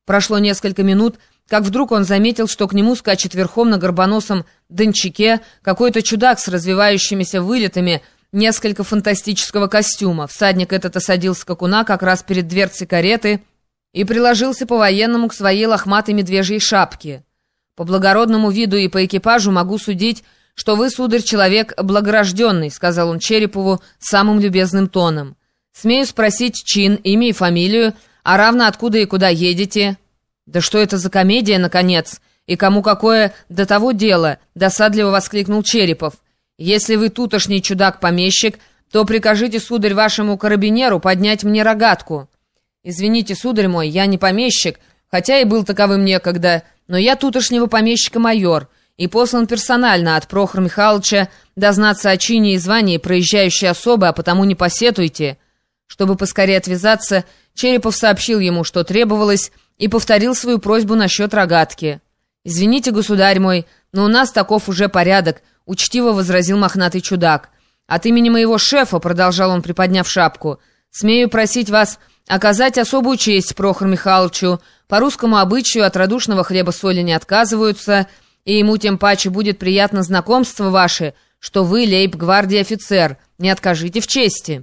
Прошло несколько минут, как вдруг он заметил, что к нему скачет верхом на горбоносом дончаке какой-то чудак с развивающимися вылетами, несколько фантастического костюма. Всадник этот осадил скакуна как раз перед дверцей кареты и приложился по-военному к своей лохматой медвежьей шапке. «По благородному виду и по экипажу могу судить, что вы, сударь, человек благорожденный», — сказал он Черепову самым любезным тоном. «Смею спросить чин, имя и фамилию, а равно откуда и куда едете?» «Да что это за комедия, наконец? И кому какое до того дело?» — досадливо воскликнул Черепов. «Если вы тутошний чудак-помещик, то прикажите, сударь, вашему карабинеру поднять мне рогатку». «Извините, сударь мой, я не помещик, хотя и был таковым некогда, но я тутошнего помещика майор, и послан персонально от Прохора Михайловича дознаться о чине и звании проезжающей особы, а потому не посетуйте». Чтобы поскорее отвязаться, Черепов сообщил ему, что требовалось, и повторил свою просьбу насчет рогатки. «Извините, государь мой, но у нас таков уже порядок», — учтиво возразил мохнатый чудак. «От имени моего шефа», — продолжал он, приподняв шапку, — «смею просить вас оказать особую честь Прохору Михайловичу. По русскому обычаю от радушного хлеба-соли не отказываются, и ему тем паче будет приятно знакомство ваше, что вы лейб-гвардии офицер. Не откажите в чести».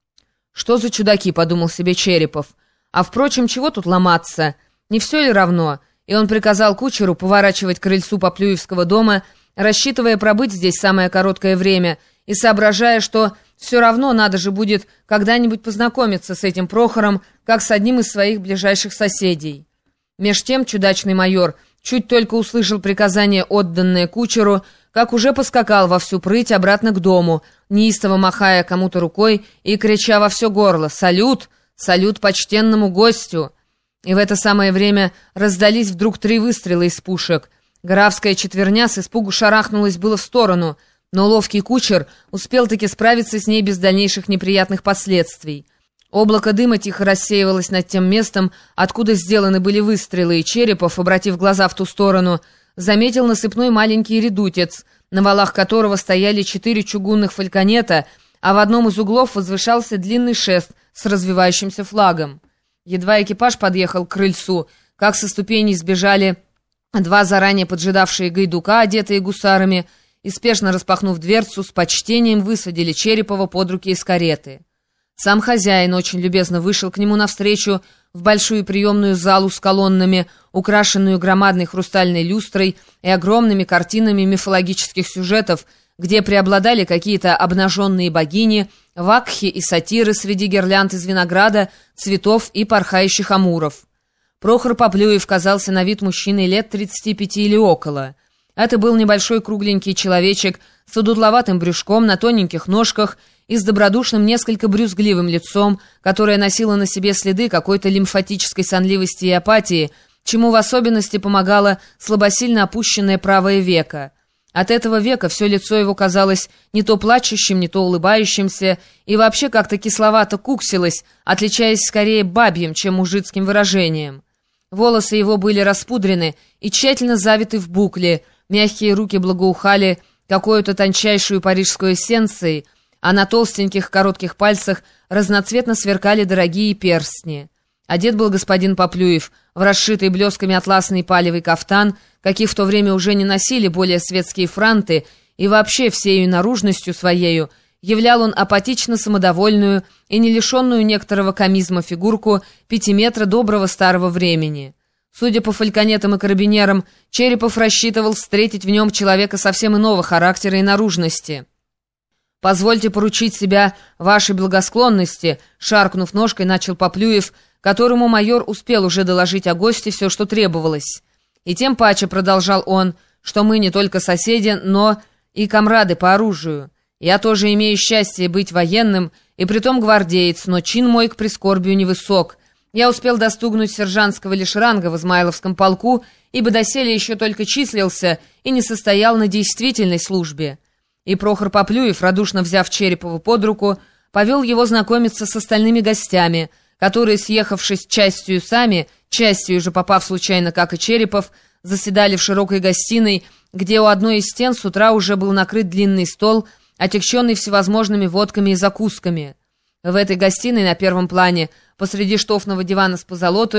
«Что за чудаки?» — подумал себе Черепов. «А впрочем, чего тут ломаться? Не все ли равно?» И он приказал кучеру поворачивать к крыльцу Поплюевского дома, рассчитывая пробыть здесь самое короткое время и соображая, что все равно надо же будет когда-нибудь познакомиться с этим Прохором, как с одним из своих ближайших соседей. Меж тем чудачный майор чуть только услышал приказание, отданное кучеру, как уже поскакал во всю прыть обратно к дому, неистово махая кому-то рукой и крича во все горло: «Салют! Салют почтенному гостю!» И в это самое время раздались вдруг 3 выстрела из пушек. Графская четверня с испугу шарахнулась было в сторону, но ловкий кучер успел-таки справиться с ней без дальнейших неприятных последствий. Облако дыма тихо рассеивалось над тем местом, откуда сделаны были выстрелы, и Черепов, обратив глаза в ту сторону, заметил насыпной маленький редутец, на валах которого стояли 4 чугунных фальконета, а в одном из углов возвышался длинный шест с развивающимся флагом. Едва экипаж подъехал к крыльцу, как со ступеней сбежали 2 заранее поджидавшие гайдука, одетые гусарами, и, спешно распахнув дверцу, с почтением высадили Черепова под руки из кареты. Сам хозяин очень любезно вышел к нему навстречу в большую приемную залу с колоннами, украшенную громадной хрустальной люстрой и огромными картинами мифологических сюжетов, где преобладали какие-то обнаженные богини, вакхи и сатиры среди гирлянд из винограда, цветов и порхающих амуров. Прохор Поплюев казался на вид мужчиной лет 35 или около. Это был небольшой кругленький человечек с одутловатым брюшком на тоненьких ножках и с добродушным, несколько брюзгливым лицом, которое носило на себе следы какой-то лимфатической сонливости и апатии, чему в особенности помогало слабосильно опущенное правое веко. От этого века все лицо его казалось не то плачущим, не то улыбающимся, и вообще как-то кисловато куксилось, отличаясь скорее бабьим, чем мужицким выражением. Волосы его были распудрены и тщательно завиты в букле, мягкие руки благоухали какую-то тончайшую парижскую эссенцией, а на толстеньких коротких пальцах разноцветно сверкали дорогие перстни. Одет был господин Поплюев в расшитый блесками атласный палевый кафтан, каких в то время уже не носили более светские франты, и вообще всею наружностью своею являл он апатично самодовольную и не лишенную некоторого комизма фигурку 5 метра доброго старого времени. Судя по фальконетам и карабинерам, Черепов рассчитывал встретить в нем человека совсем иного характера и наружности. «Позвольте поручить себя вашей благосклонности», — шаркнув ножкой, начал Поплюев, которому майор успел уже доложить о госте все, что требовалось. «И тем паче», — продолжал он, — «что мы не только соседи, но и комрады по оружию. Я тоже имею счастье быть военным, и притом гвардеец, но чин мой к прискорбию невысок. Я успел достигнуть сержантского лишь ранга в Измайловском полку, ибо доселе еще только числился и не состоял на действительной службе». И Прохор Поплюев, радушно взяв Черепова под руку, повел его знакомиться с остальными гостями, которые, съехавшись частью сами, частью же попав случайно, как и Черепов, заседали в широкой гостиной, где у одной из стен с утра уже был накрыт длинный стол, отягченный всевозможными водками и закусками. В этой гостиной на первом плане, посреди штофного дивана с позолотою,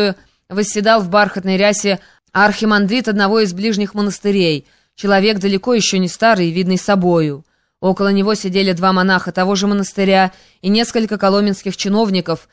восседал в бархатной рясе архимандрит одного из ближних монастырей, человек далеко еще не старый и видный собою. Около него сидели два монаха того же монастыря и несколько коломенских чиновников,